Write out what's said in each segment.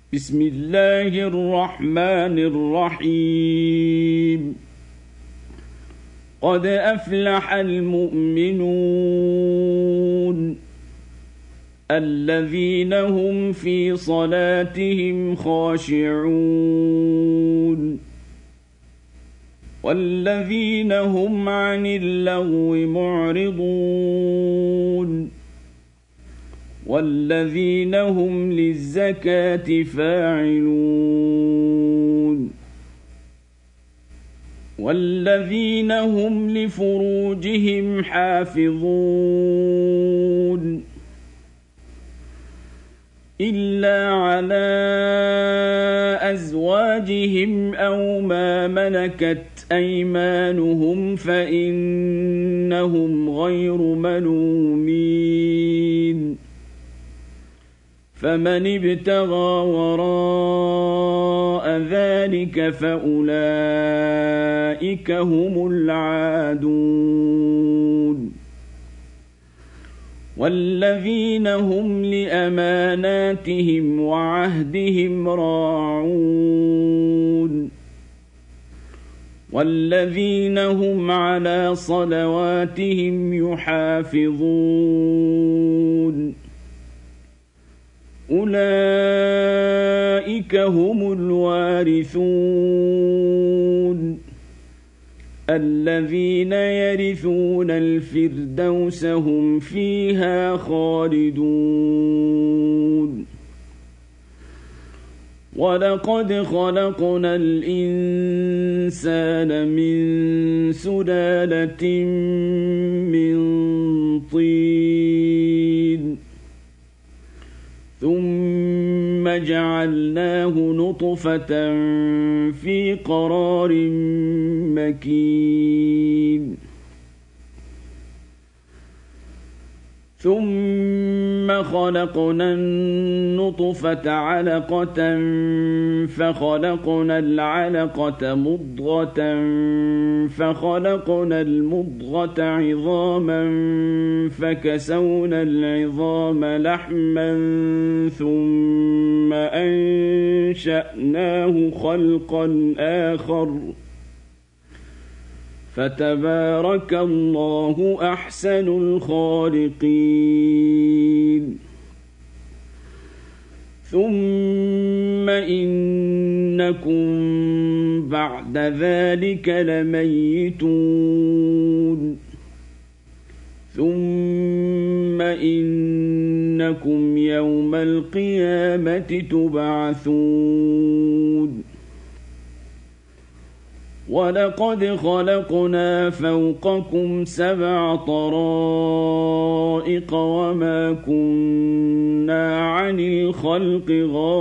بسم الله الرحمن الرحيم قد أفلح المؤمنون الذين هم في صلاتهم خاشعون والذين هم عن اللغو معرضون والذين هم للزكاة فاعلون والذين هم لفروجهم حافظون إلا على أزواجهم أو ما ملكت أيمانهم فإنهم غير ملومين فمن ابتغى وراء ذلك فأولئك هم العادون والذين هم لأماناتهم وعهدهم راعون والذين هم على صلواتهم يحافظون أولئك هم الوارثون الذين يرثون الفردوس هم فيها خالدون ولقد خلقنا الإنسان من سلالة من طين ثم جعلناه نطفة في قرار مكين ثم خلقنا النطفة علقة فخلقنا العلقة مضغة فخلقنا المضغة عظاما فكسونا العظام لحما ثم أنشأناه خلقا آخر فتبارك الله أحسن الخالقين ثم إنكم بعد ذلك لميتون ثم إنكم يوم القيامة تبعثون ولقد خلقنا فوقكم 7 طرائق وما كنا عن الخلق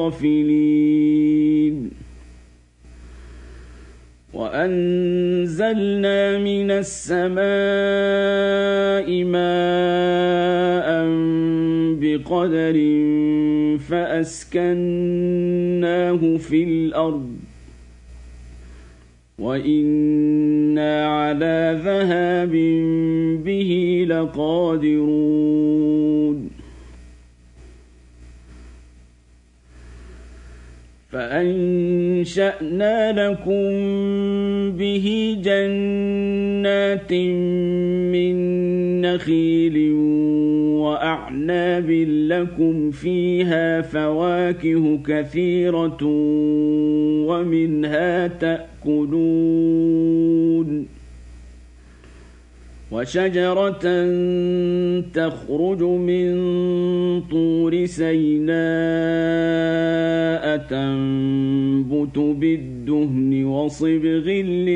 غافلين وأنزلنا من السماء ماء بقدر فأسكناه في الأرض وإنا على ذهاب به لقادرون فأنشأنا لكم به جنات من نخيل وأعناب لكم فيها فواكه كثيرة ومنها تأكلون وشجرة تخرج من طور سيناء تنبت بالدهن وصبغ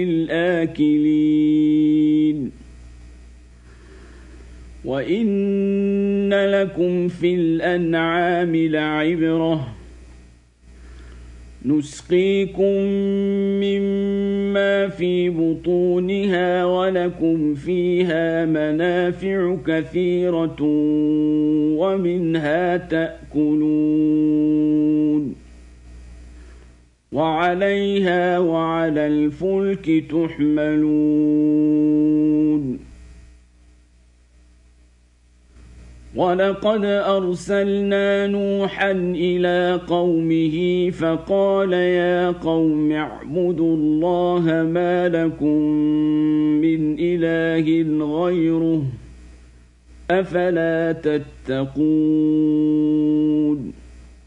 للآكلين وإن لكم في الأنعام لعبرة نسقيكم مما في بطونها ولكم فيها منافع كثيرة ومنها تأكلون وعليها وعلى الفلك تحملون ولقد أرسلنا نوحا إلى قومه فقال يا قوم اعبدوا الله ما لكم من إله غيره أفلا تتقون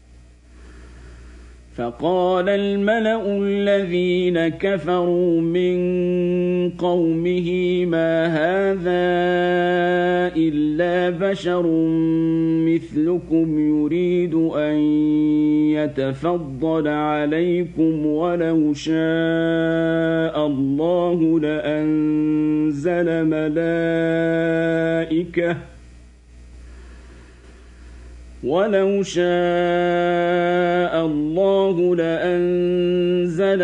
فقال الملأ الذين كفروا من قومه ما هذا إلا بشر مثلكم يريد أن يتفضل عليكم ولو شاء الله لأنزل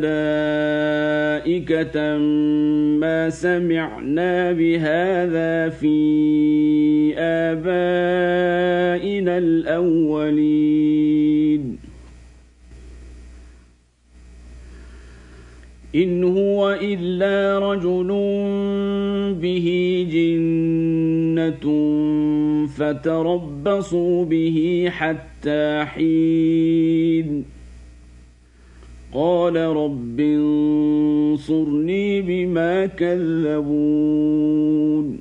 ملائكة ما سمعنا بهذا في آبائنا الأولين إن هو إلا رجل به جنة فتربصوا به حتى حين قال رب انصرني بما كذبون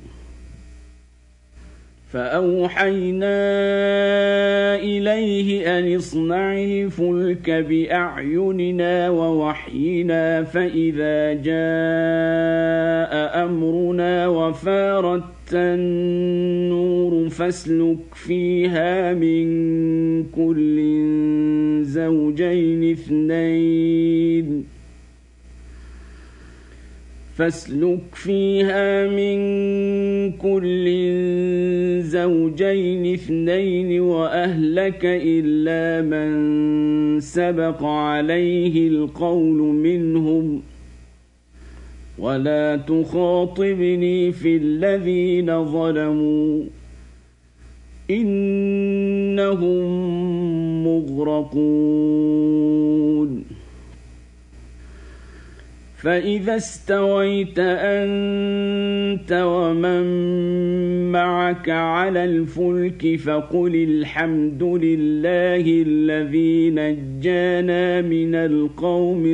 فأوحينا إليه أن اصنع الفلك بأعيننا ووحينا فإذا جاء أمرنا وفارت النور فاسلك فيها من كل زوجين اثنين وأهلك إلا من سبق عليه القول منهم ولا تخاطبني في الذين ظلموا إنهم مغرقون فإذا استويت أنت ومن معك على الفلك فقل الحمد لله الذي نجانا من القوم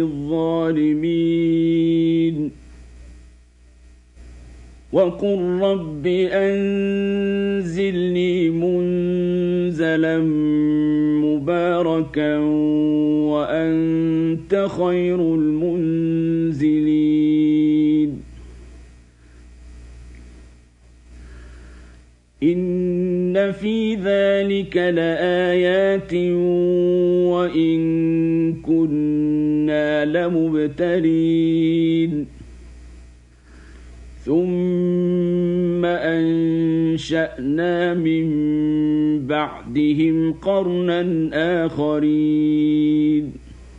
الظالمين وقل رب أنزلني منزلا مباركا وأنت خير المنزلين إن في ذلك لآيات وإن كنا لمبتلين ثم أنشأنا من بعدهم قرنا آخرين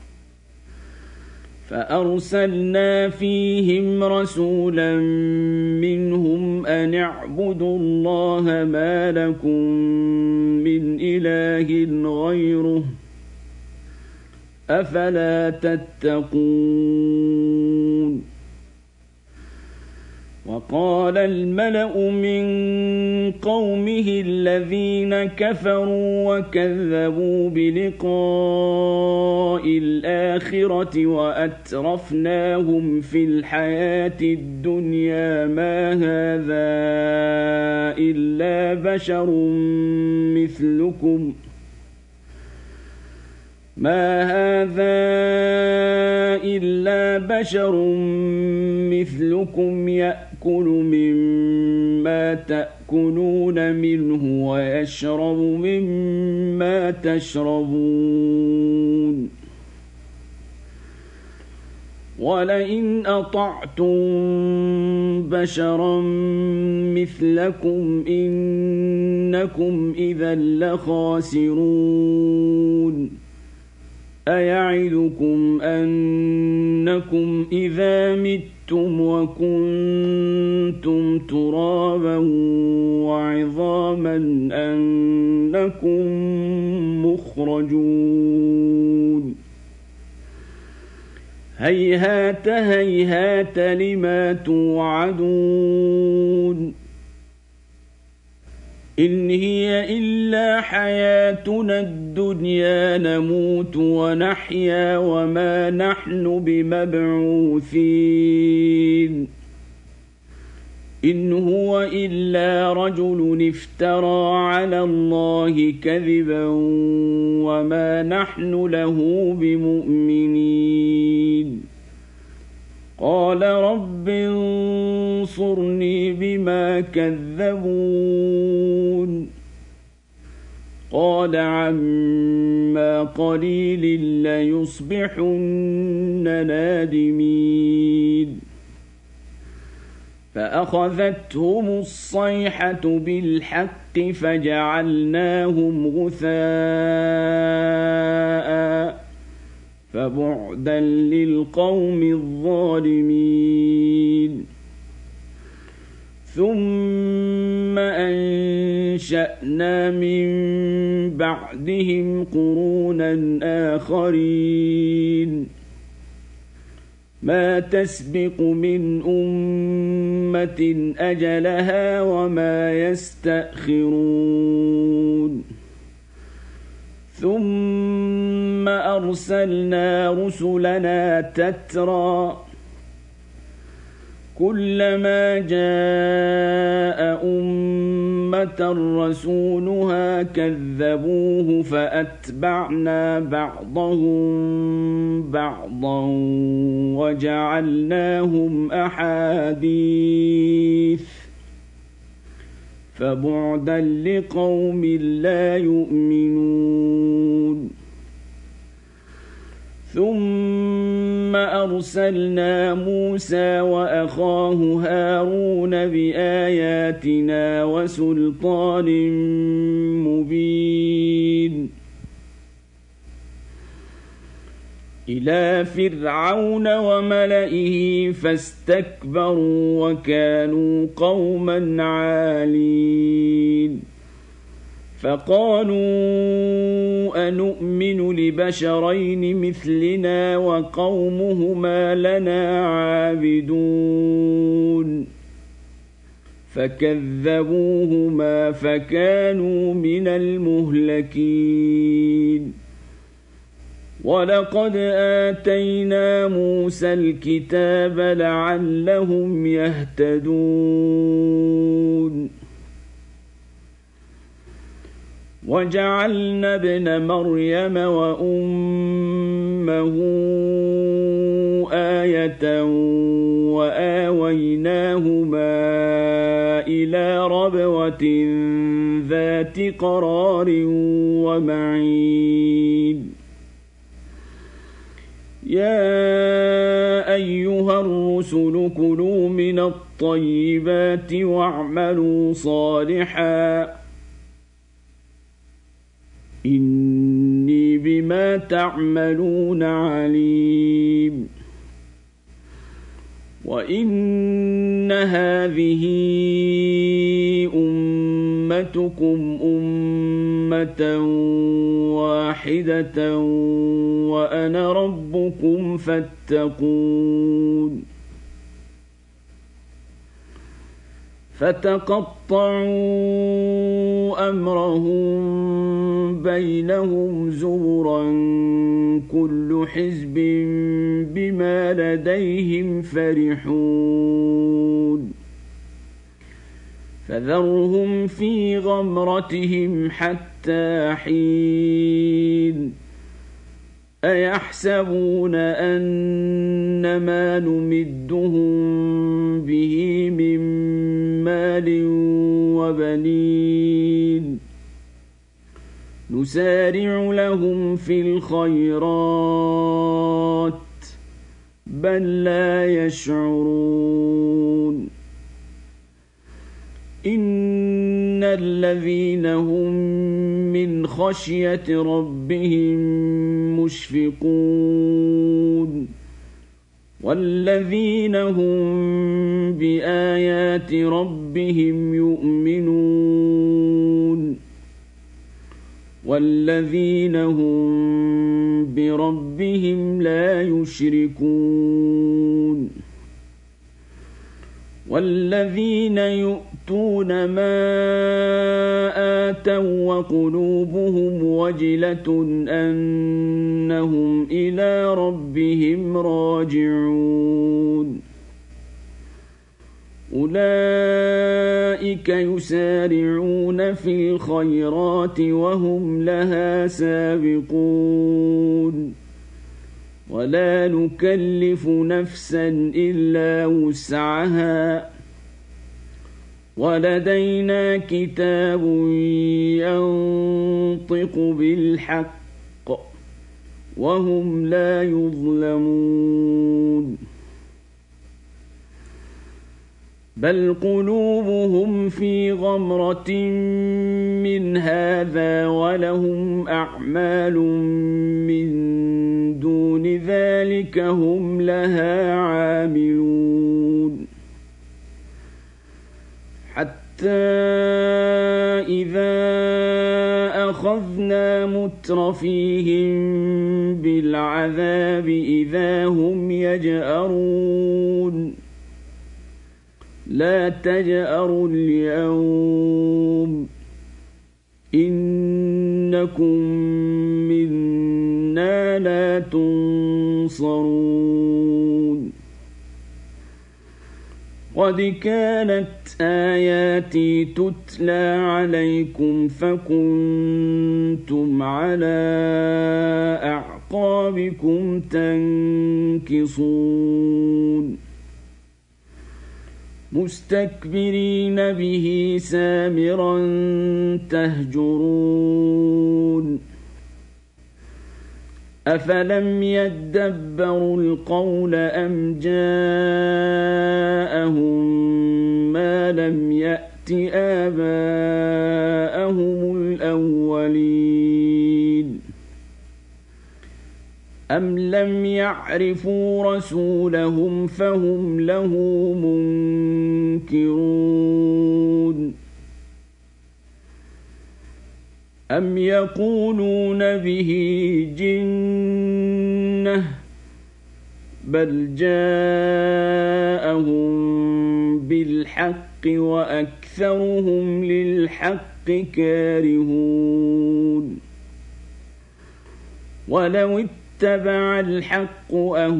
فأرسلنا فيهم رسولا منهم أن اعبدوا الله ما لكم من إله غيره أفلا تتقون وقال الملأ من قومه الذين كفروا وكذبوا بلقاء الآخرة وأترفناهم في الحياة الدنيا ما هذا إلا بشر مثلكم يأكل مما تأكلون منه ويشرب مما تشربون ولئن أطعتم بشرا مثلكم إنكم إذا لخاسرون أيعدكم أنكم إذا متم وكنتم ترابا وعظاما أنكم مخرجون هيهات هيهات لما توعدون إن هي إلا حياتنا الدنيا نموت ونحيا وما نحن بمبعوثين إن هو إلا رجل افترى على الله كذبا وما نحن له بمؤمنين قال رب انصرني بما كذبون قال عما قليل ليصبحن نادمين فأخذتهم الصيحة بالحق فجعلناهم غثاء فبعدا للقوم الظالمين ثم أنشأنا من بعدهم قرونا آخرين ما تسبق من أمة أجلها وما يستأخرون ثم أرسلنا رسلنا تترى كلما جاء أمة رسولها كذبوه فأتبعنا بعضهم بعضا وجعلناهم أحاديث فبعدا لقوم لا يؤمنون ثم أرسلنا موسى وأخاه هارون بآياتنا وسلطان مبين إلى فرعون وملئه فاستكبروا وكانوا قوما عالين فقالوا أنؤمن لبشرين مثلنا وقومهما لنا عابدون فكذبوهما فكانوا من المهلكين ولقد آتينا موسى الكتاب لعلهم يهتدون وجعلنا ابن مريم وأمه آية وآويناهما إلى ربوة ذات قرار ومعين يا أيها الرسل كلوا من الطيبات واعملوا صالحا إني بما تعملون عليم وإن هذه أمتكم أمة واحدة وأنا ربكم فاتقون فتقطعوا أمرهم بينهم زبرا كل حزب بما لديهم فرحون فذرهم في غمرتهم حتى حين أيحسبون أن ما نمدهم به من مال وبنين نسارع لهم في الخيرات بل لا يشعرون إن الذين هم من خشية ربهم مشفقون والذين هم بآيات ربهم يؤمنون والذين هم بربهم لا يشركون والذين يؤتون ما آتوا وقلوبهم وجلة أنهم إلى ربهم راجعون أولئك يسارعون في الخيرات وهم لها سابقون ولا نكلف نفسا إلا وسعها ولدينا كتاب ينطق بالحق وهم لا يظلمون بل قلوبهم في غمرة من هذا ولهم أعمال من دون ذلك هم لها عاملون حتى إذا أخذنا مترفيهم بالعذاب إذا هم يجأرون لا تجأروا اليوم إنكم منا لا تنصرون قد كانت آياتي تتلى عليكم فكنتم على أعقابكم تنكصون مستكبرين به سامرا تهجرون أفلم يدبروا القول أم جاءهم ما لم يأت آباءهم الأولين أم لم يعرفوا رسولهم فهم له منكرون أم يقولون به جنة بل جاءهم بالحق وأكثرهم للحق كارهون ولو اتبع الحق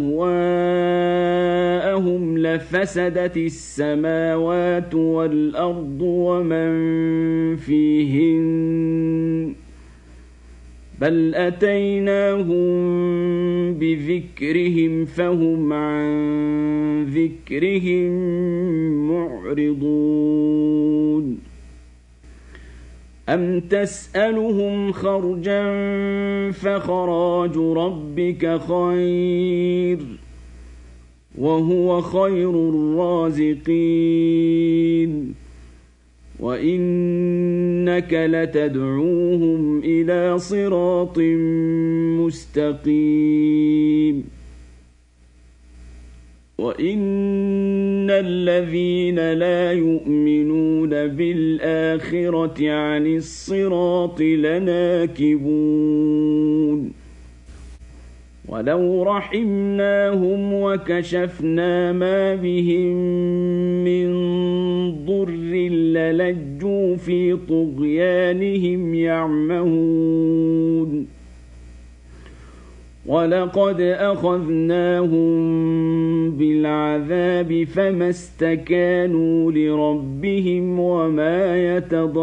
أهواءهم لفسدت السماوات والأرض ومن فيهن بل أتيناهم بذكرهم فهم عن ذكرهم معرضون أم تسألهم خرجا فخراج ربك خير وهو خير الرازقين وإنك لتدعوهم إلى صراط مستقيم وإن الذين لا يؤمنون بالآخرة عن الصراط لناكبون ولو رحمناهم وكشفنا ما بهم من ضر للجوا في طغيانهم يعمهون ولقد أخذناهم بالعذاب فما استكانوا لربهم وما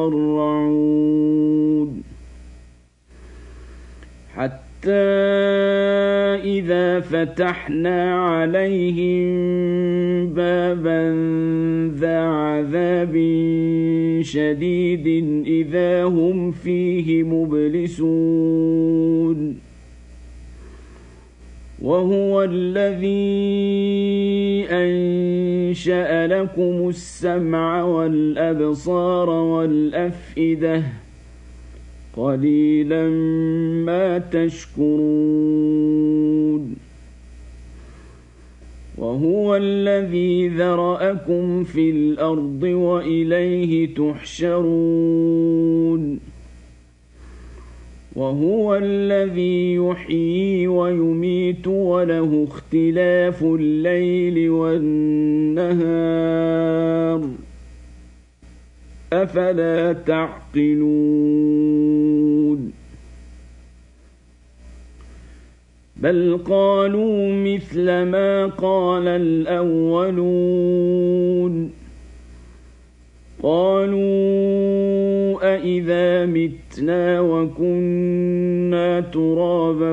يتضرعون حتى إذا فتحنا عليهم بابا ذا عذاب شديد إذا هم فيه مبلسون وهو الذي أنشأ لكم السمع والأبصار والأفئدة قليلا ما تشكرون وهو الذي ذرأكم في الأرض وإليه تحشرون وهو الذي يحيي ويميت وله اختلاف الليل والنهار أفلا تعقلون بل قالوا مثل ما قال الأولون قالوا أإذا متنا وكنا ترابا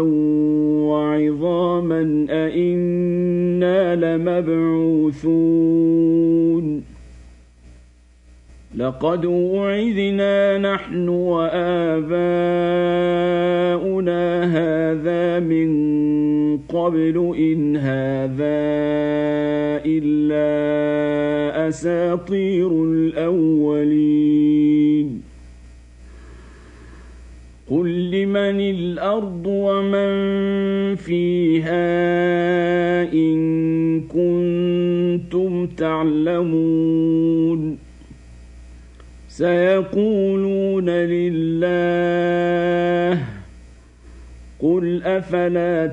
وعظاما أإنا لمبعوثون لقد وعدنا نحن وآباؤنا هذا من قبل إن هذا إلا أساطير الأولين قل لمن الأرض ومن فيها إن كنتم تعلمون سيقولون لله قل أفلا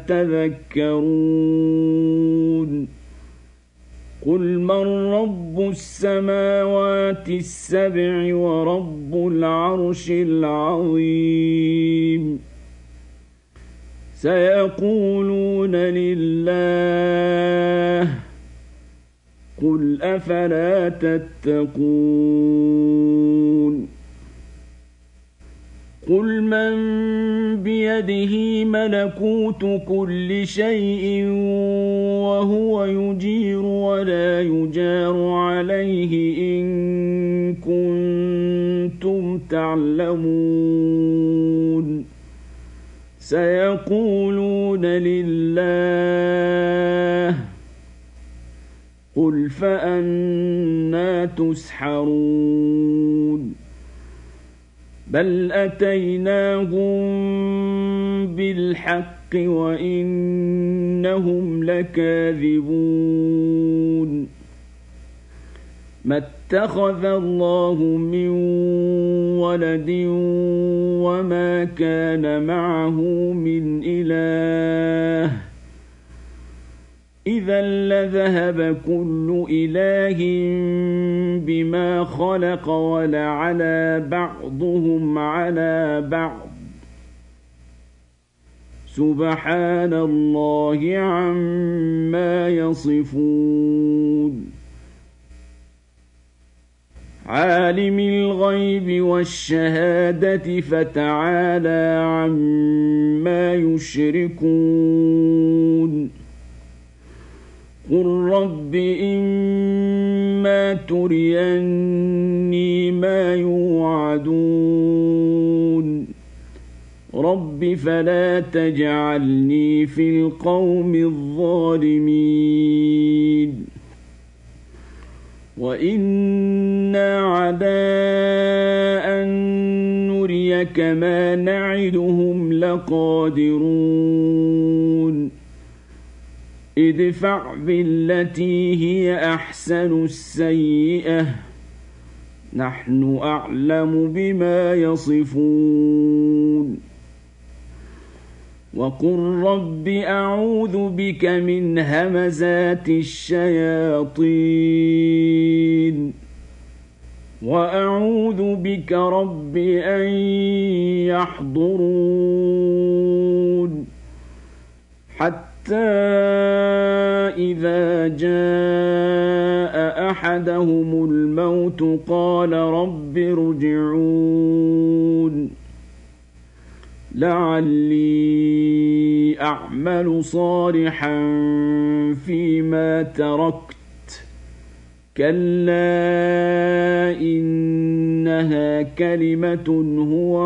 تذكرون قل من رب السماوات السبع ورب العرش العظيم سيقولون لله قل أفلا تتقون قل من بيده ملكوت كل شيء وهو يجير ولا يجار عليه إن كنتم تعلمون سيقولون لله قل فأنى تسحرون بل أتيناهم بالحق وإنهم لكاذبون ما اتخذ الله من ولد وما كان معه من إله إذا لذهب كل إله بما خلق ولعلى بعضهم على بعض سبحان الله عما يصفون عالم الغيب والشهادة فتعالى عما يشركون قل رب إما تريني ما يوعدون رب فلا تجعلني في القوم الظالمين وإنا على أن نريك ما نعدهم لقادرون ادفع بالتي هي أحسن السيئة نحن أعلم بما يصفون وقل رب أعوذ بك من همزات الشياطين وأعوذ بك رب أن يحضرون حتى إذا جاء أحدهم الموت قال رب ارجعون لعلي أعمل صالحا فيما تركت كلا إنها كلمة هو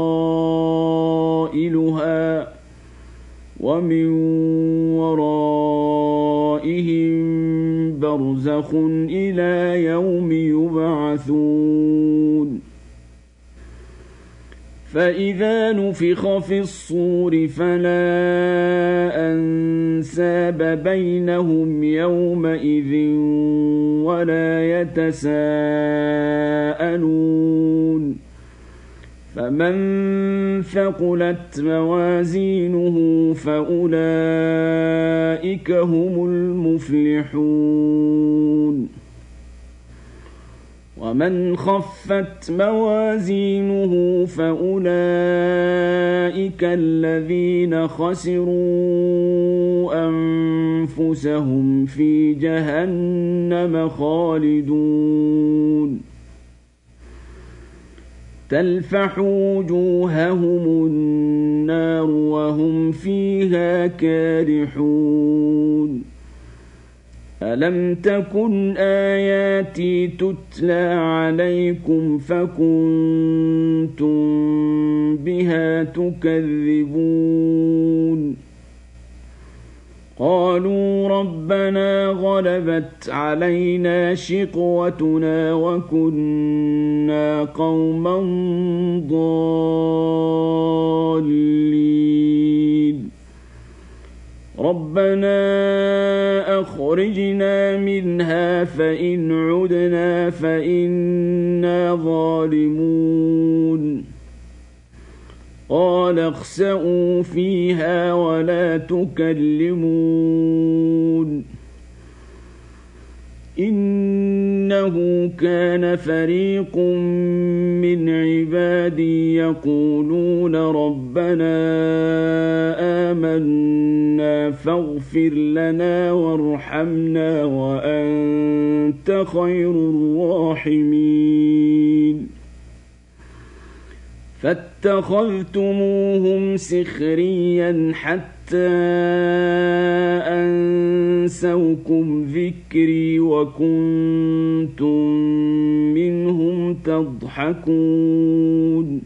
قائلها ومن ورائهم برزخ إلى يوم يبعثون فإذا نفخ في الصور فلا أنساب بينهم يومئذ ولا يتساءلون فمن ثقلت موازينه فأولئك هم المفلحون ومن خفت موازينه فأولئك الذين خسروا أنفسهم في جهنم خالدون تلفح وجوههم النار وهم فيها كارحون ألم تكن آياتي تتلى عليكم فكنتم بها تكذبون قالوا ربنا غلبت علينا شقوتنا وكنا قوما ضالين ربنا أخرجنا منها فإن عدنا فإنا ظالمون قال اخسئوا فيها ولا تكلمون إنه كان فريق من عبادي يقولون ربنا آمنا فاغفر لنا وارحمنا وأنت خير الراحمين فاتخذتموهم سخريا حتى أنسوكم ذكري وكنتم منهم تضحكون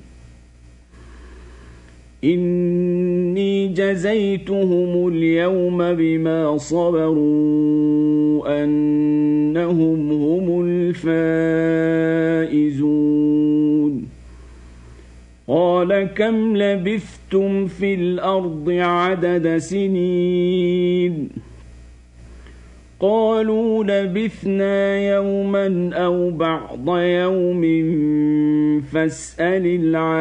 إني جزيتهم اليوم بما صبروا أنهم هم الفائزون قال كم لبثتم في الأرض عدد سنين قالوا لبثنا يوما أو بعض يوم فاسأل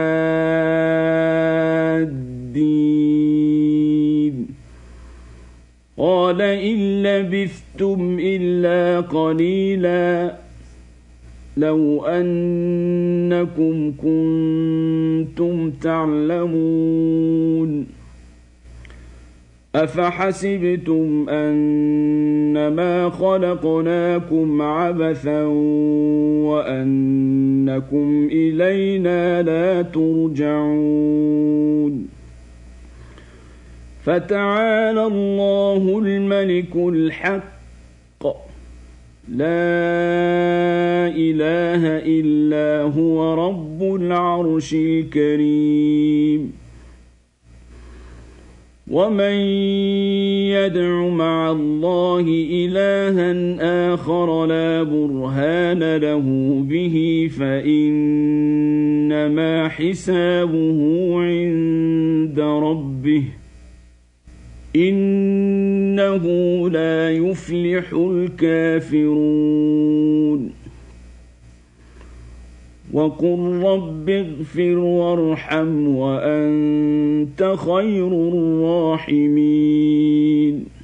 العادين قال إن لبثتم إلا قليلا لو أنكم كنتم تعلمون أفحسبتم أنما خلقناكم عبثا وأنكم إلينا لا ترجعون فتعالى الله الملك الحق لا إله إلا هو رب العرش الكريم ومن يدع مع الله إلها آخر لا برهان له به فإنما حسابه عند ربه إنه لا يفلح الكافرون وقل رب اغفر وارحم وأنت خير الراحمين